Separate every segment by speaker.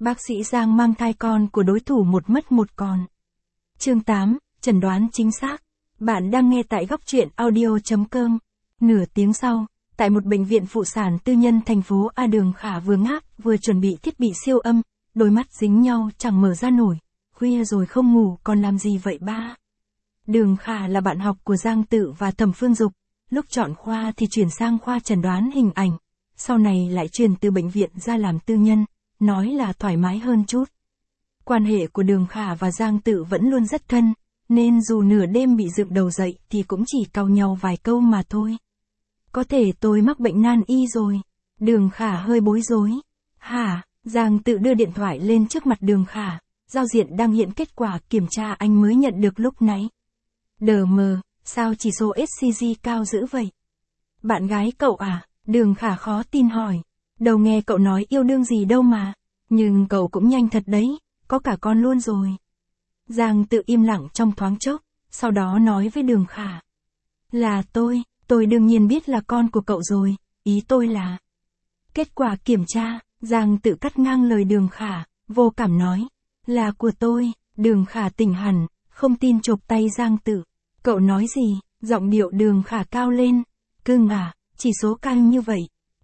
Speaker 1: Bác sĩ Giang mang thai con của đối thủ một mất một còn. Chương 8, chẩn đoán chính xác. Bạn đang nghe tại góc truyện audio.com. Nửa tiếng sau, tại một bệnh viện phụ sản tư nhân thành phố A, Đường Khả vừa ngáp vừa chuẩn bị thiết bị siêu âm, đôi mắt dính nhau chẳng mở ra nổi. Khuya rồi không ngủ còn làm gì vậy ba? Đường Khả là bạn học của Giang Tự và Thẩm Phương Dục, lúc chọn khoa thì chuyển sang khoa chẩn đoán hình ảnh, sau này lại chuyển từ bệnh viện ra làm tư nhân, nói là thoải mái hơn chút. Quan hệ của Đường Khả và Giang Tự vẫn luôn rất thân, nên dù nửa đêm bị dựng đầu dậy thì cũng chỉ cau nhau vài câu mà thôi. Có thể tôi mắc bệnh nan y rồi. Đường Khả hơi bối rối. Hả? Giang Tự đưa điện thoại lên trước mặt Đường Khả, giao diện đang hiện kết quả kiểm tra anh mới nhận được lúc nãy. Đờ mờ, sao chỉ số HCG cao dữ vậy? Bạn gái cậu à? Đường Khả khó tin hỏi. Đâu nghe cậu nói yêu đương gì đâu mà. Nhưng cậu cũng nhanh thật đấy, có cả con luôn rồi. Giang Tự im lặng trong thoáng chốc, sau đó nói với Đường Khả. Là tôi đương nhiên biết là con của cậu rồi, ý tôi là. Kết quả kiểm tra, Giang Tự cắt ngang lời Đường Khả, vô cảm nói. Là của tôi. Đường Khả tỉnh hẳn, không tin chộp tay Giang Tự. Cậu nói gì? Giọng điệu Đường Khả cao lên. Cưng à, chỉ số cao như vậy.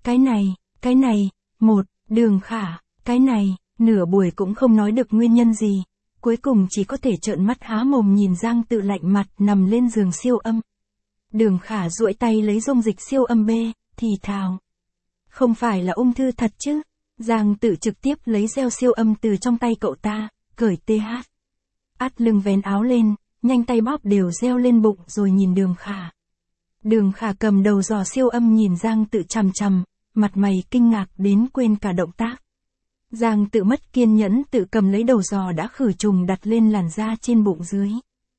Speaker 1: Cái này, Đường Khả, cái này, nửa buổi cũng không nói được nguyên nhân gì. Cuối cùng chỉ có thể trợn mắt há mồm nhìn Giang Tự lạnh mặt nằm lên giường siêu âm. Đường Khả duỗi tay lấy dung dịch siêu âm B, thì thào. Không phải là ung thư thật chứ? Giang Tự trực tiếp lấy gel siêu âm từ trong tay cậu ta, cởi TH. Át lưng vén áo lên, nhanh tay bóp đều gel lên bụng rồi nhìn Đường Khả. Đường Khả cầm đầu giò siêu âm nhìn Giang Tự chằm chằm, mặt mày kinh ngạc đến quên cả động tác. Giang Tự mất kiên nhẫn tự cầm lấy đầu giò đã khử trùng đặt lên làn da trên bụng dưới.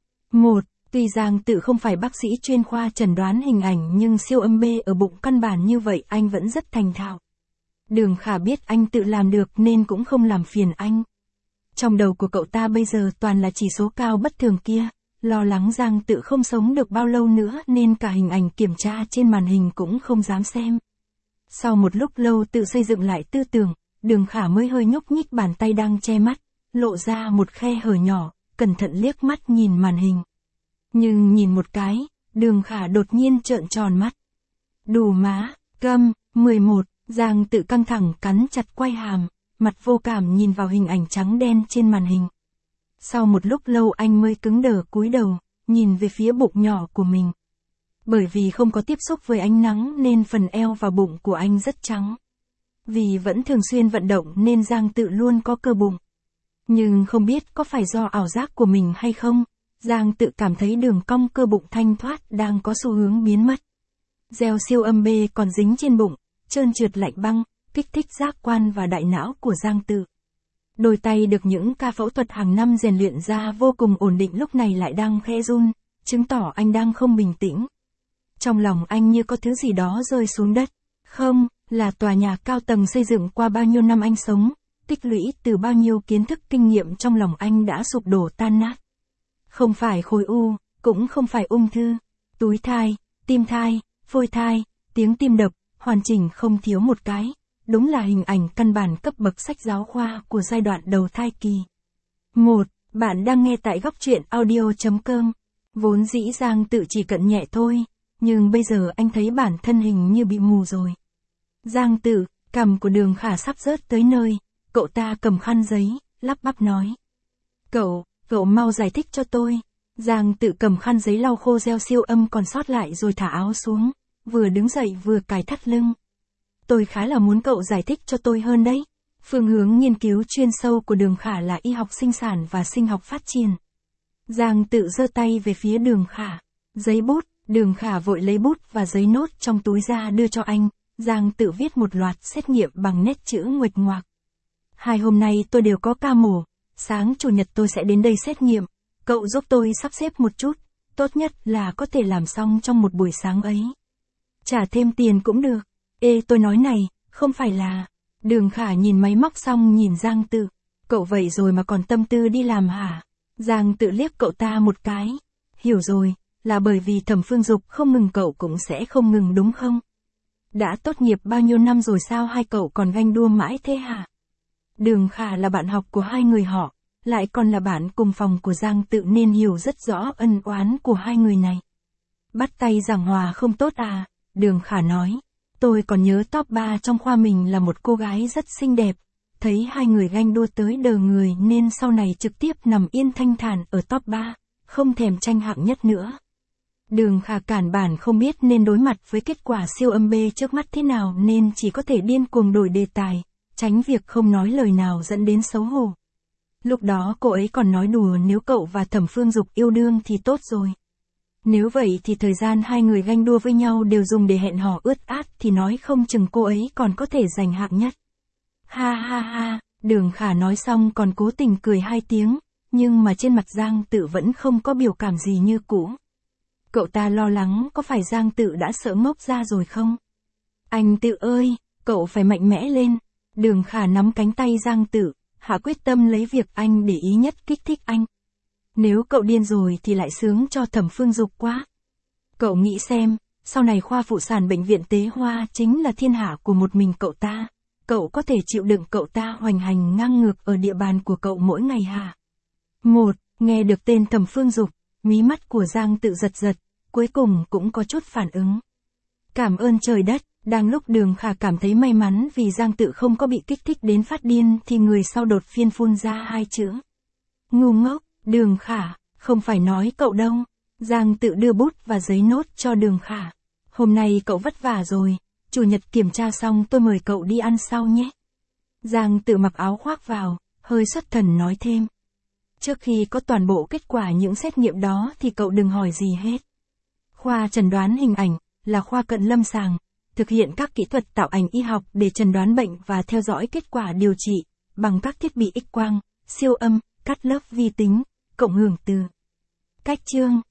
Speaker 1: Tuy Giang Tự không phải bác sĩ chuyên khoa chẩn đoán hình ảnh nhưng siêu âm B ở bụng căn bản như vậy anh vẫn rất thành thạo. Đường Khả biết anh tự làm được nên cũng không làm phiền anh. Trong đầu của cậu ta bây giờ toàn là chỉ số cao bất thường kia, lo lắng Giang Tự không sống được bao lâu nữa nên cả hình ảnh kiểm tra trên màn hình cũng không dám xem. Sau một lúc lâu tự xây dựng lại tư tưởng, Đường Khả mới hơi nhúc nhích bàn tay đang che mắt, lộ ra một khe hở nhỏ, cẩn thận liếc mắt nhìn màn hình. Nhưng nhìn một cái, Đường Khả đột nhiên trợn tròn mắt. Đủ má, câm, 11, Giang Tự căng thẳng cắn chặt quai hàm, mặt vô cảm nhìn vào hình ảnh trắng đen trên màn hình. Sau một lúc lâu anh mới cứng đờ cúi đầu, nhìn về phía bụng nhỏ của mình. Bởi vì không có tiếp xúc với ánh nắng nên phần eo và bụng của anh rất trắng. Vì vẫn thường xuyên vận động nên Giang Tự luôn có cơ bụng. Nhưng không biết có phải do ảo giác của mình hay không, Giang Tự cảm thấy đường cong cơ bụng thanh thoát đang có xu hướng biến mất. Gel siêu âm B còn dính trên bụng, trơn trượt lạnh băng, kích thích giác quan và đại não của Giang Tự. Đôi tay được những ca phẫu thuật hàng năm rèn luyện ra vô cùng ổn định lúc này lại đang khẽ run, chứng tỏ anh đang không bình tĩnh. Trong lòng anh như có thứ gì đó rơi xuống đất. Không, là tòa nhà cao tầng xây dựng qua bao nhiêu năm anh sống, tích lũy từ bao nhiêu kiến thức kinh nghiệm trong lòng anh đã sụp đổ tan nát. Không phải khối u, cũng không phải ung thư, túi thai, tim thai, phôi thai, tiếng tim đập, hoàn chỉnh không thiếu một cái. Đúng là hình ảnh căn bản cấp bậc sách giáo khoa của giai đoạn đầu thai kỳ. Bạn đang nghe tại góc truyện audio.com. Vốn dĩ Giang Tự chỉ cận nhẹ thôi, nhưng bây giờ anh thấy bản thân hình như bị mù rồi. Giang Tự, cằm của Đường Khả sắp rớt tới nơi, cậu ta cầm khăn giấy, lắp bắp nói. Cậu mau giải thích cho tôi. Giang Tự cầm khăn giấy lau khô gel siêu âm còn sót lại rồi thả áo xuống, vừa đứng dậy vừa cài thắt lưng. Tôi khá là muốn cậu giải thích cho tôi hơn đấy. Phương hướng nghiên cứu chuyên sâu của Đường Khả là y học sinh sản và sinh học phát triển. Giang Tự giơ tay về phía Đường Khả. Giấy bút, Đường Khả vội lấy bút và giấy nốt trong túi ra đưa cho anh. Giang Tự viết một loạt xét nghiệm bằng nét chữ nguệch ngoạc. 2 hôm nay tôi đều có ca mổ, sáng chủ nhật tôi sẽ đến đây xét nghiệm. Cậu giúp tôi sắp xếp một chút, tốt nhất là có thể làm xong trong một buổi sáng ấy. Trả thêm tiền cũng được. Ê tôi nói này, không phải là. Đường Khả nhìn máy móc xong nhìn Giang Tự. Cậu vậy rồi mà còn tâm tư đi làm hả? Giang Tự liếc cậu ta một cái. Hiểu rồi, là bởi vì Thẩm Phương Dục không ngừng cậu cũng sẽ không ngừng đúng không? Đã tốt nghiệp bao nhiêu năm rồi sao hai cậu còn ganh đua mãi thế hả? Đường Khả là bạn học của hai người họ, lại còn là bạn cùng phòng của Giang Tự nên hiểu rất rõ ân oán của hai người này. Bắt tay giảng hòa không tốt à, Đường Khả nói. Tôi còn nhớ top 3 trong khoa mình là một cô gái rất xinh đẹp, thấy hai người ganh đua tới đờ người nên sau này trực tiếp nằm yên thanh thản ở top 3, không thèm tranh hạng nhất nữa. Đường Khả cản bản không biết nên đối mặt với kết quả siêu âm B trước mắt thế nào nên chỉ có thể điên cuồng đổi đề tài, tránh việc không nói lời nào dẫn đến xấu hổ. Lúc đó cô ấy còn nói đùa nếu cậu và Thẩm Phương Dục yêu đương thì tốt rồi. Nếu vậy thì thời gian hai người ganh đua với nhau đều dùng để hẹn hò ướt át thì nói không chừng cô ấy còn có thể giành hạng nhất. Ha ha ha, Đường Khả nói xong còn cố tình cười 2 tiếng, nhưng mà trên mặt Giang Tự vẫn không có biểu cảm gì như cũ. Cậu ta lo lắng có phải Giang Tự đã sợ ngốc ra rồi không? Anh Tự ơi, cậu phải mạnh mẽ lên. Đường Khả nắm cánh tay Giang Tự, hạ quyết tâm lấy việc anh để ý nhất kích thích anh. Nếu cậu điên rồi thì lại sướng cho Thẩm Phương Dục quá. Cậu nghĩ xem, sau này khoa phụ sản bệnh viện Tế Hoa chính là thiên hạ của một mình cậu ta. Cậu có thể chịu đựng cậu ta hoành hành ngang ngược ở địa bàn của cậu mỗi ngày hả? Nghe được tên Thẩm Phương Dục, mí mắt của Giang Tự giật giật, cuối cùng cũng có chút phản ứng. Cảm ơn trời đất, đang lúc Đường Khả cảm thấy may mắn vì Giang Tự không có bị kích thích đến phát điên thì người sau đột phiên phun ra 2 chữ. Ngu ngốc, Đường Khả, không phải nói cậu đâu. Giang Tự đưa bút và giấy nốt cho Đường Khả. Hôm nay cậu vất vả rồi, chủ nhật kiểm tra xong tôi mời cậu đi ăn sau nhé. Giang Tự mặc áo khoác vào, hơi xuất thần nói thêm. Trước khi có toàn bộ kết quả những xét nghiệm đó thì cậu đừng hỏi gì hết. Khoa chẩn đoán hình ảnh là khoa cận lâm sàng, thực hiện các kỹ thuật tạo ảnh y học để chẩn đoán bệnh và theo dõi kết quả điều trị, bằng các thiết bị X-quang, siêu âm, cắt lớp vi tính, cộng hưởng từ. Cách chương